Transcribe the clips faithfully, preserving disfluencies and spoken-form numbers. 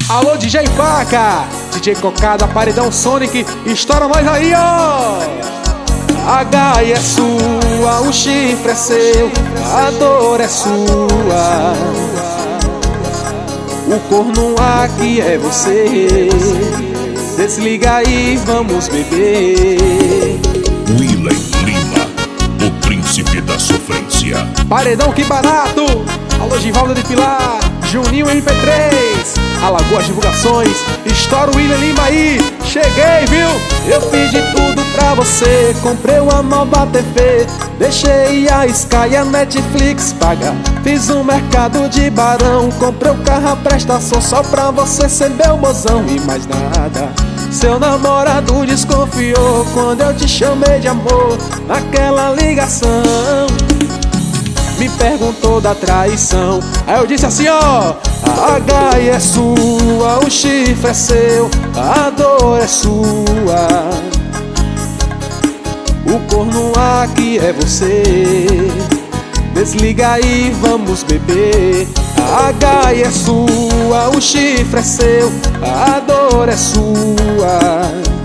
Alô, D J Faca, D J Cocada, Paredão Sonic, estoura mais aí, ó. A gaia é sua, o chifre é seu, a dor é sua. O corno aqui é você. Desliga aí, vamos beber. Willen Lima, o príncipe da sofrência. Paredão, que barato. Alô, Givaldo de Pilar, Juninho M P três, Alagoas Divulgações, estoura o Willen Lima aí. Cheguei, viu? Eu pedi tudo pra você, comprei uma nova T V, deixei a Sky e a Netflix pagar. Fiz um mercado de barão, comprei o carro a prestação só pra você ser meu mozão e mais nada. Seu namorado desconfiou quando eu te chamei de amor naquela ligação. Me perguntou da traição, aí eu disse assim, ó: a gaia é sua, o chifre é seu, a dor é sua. O corno aqui é você. Desliga aí, vamos beber. A gaia é sua, o chifre é seu, a dor é sua.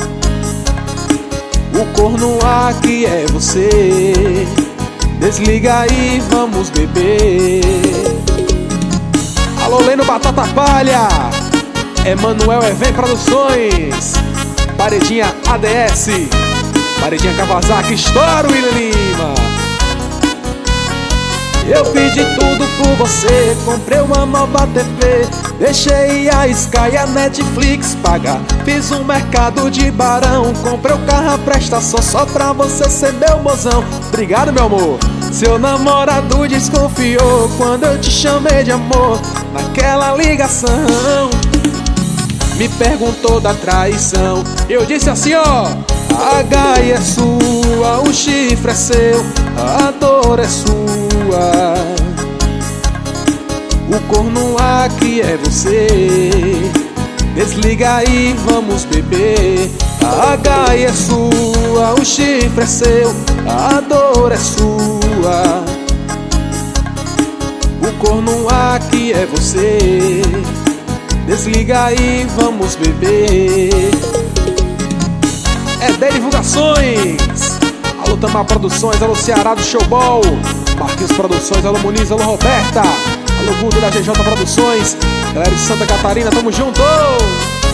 O corno aqui é você. Desliga aí, vamos beber. Alô, Leno Batata Palha, Emanuel Event Produções, Paredinha A D S, Paredinha Kawasaki, estoura o Willen Lima. Eu pedi tudo por você, comprei uma nova T V, deixei a Sky e a Netflix pagar. Fiz um mercado de barão, comprei o carro a prestação só pra você ser meu mozão. Obrigado, meu amor. Seu namorado desconfiou quando eu te chamei de amor naquela ligação. Me perguntou da traição, eu disse assim, ó: a gaia é sua, o chifre é seu, a dor é sua. O corno aqui é você. Desliga aí, vamos beber. A gaia é sua, o chifre é seu, a dor é sua. O corno aqui é você. Desliga aí, vamos beber. É D Divulgações, alô Tamar Produções, alô Ceará do Showball, Marquinhos Produções, alô Muniz, alô Roberta, alô Guto da G J Produções, galera de Santa Catarina, tamo junto!